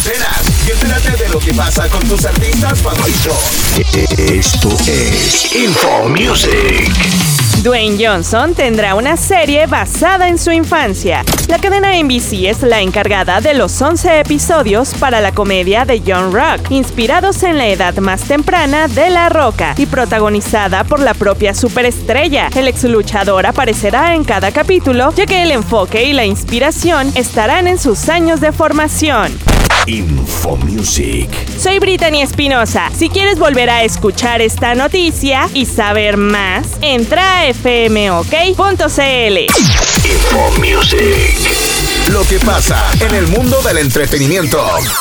antenas y entérate de lo que pasa con tus artistas favoritos. Esto es Info Music. Dwayne Johnson tendrá una serie basada en su infancia. La cadena NBC es la encargada de los 11 episodios para la comedia de Young Rock, inspirados en la edad más temprana de La Roca y protagonizada por la propia superestrella. El ex luchador aparecerá en cada capítulo, ya que el enfoque y la inspiración estarán en sus años de formación. Info Music. Soy Brittany Espinosa. Si quieres volver a escuchar esta noticia y saber más, entra a fmok.cl. Info Music. Lo que pasa en el mundo del entretenimiento.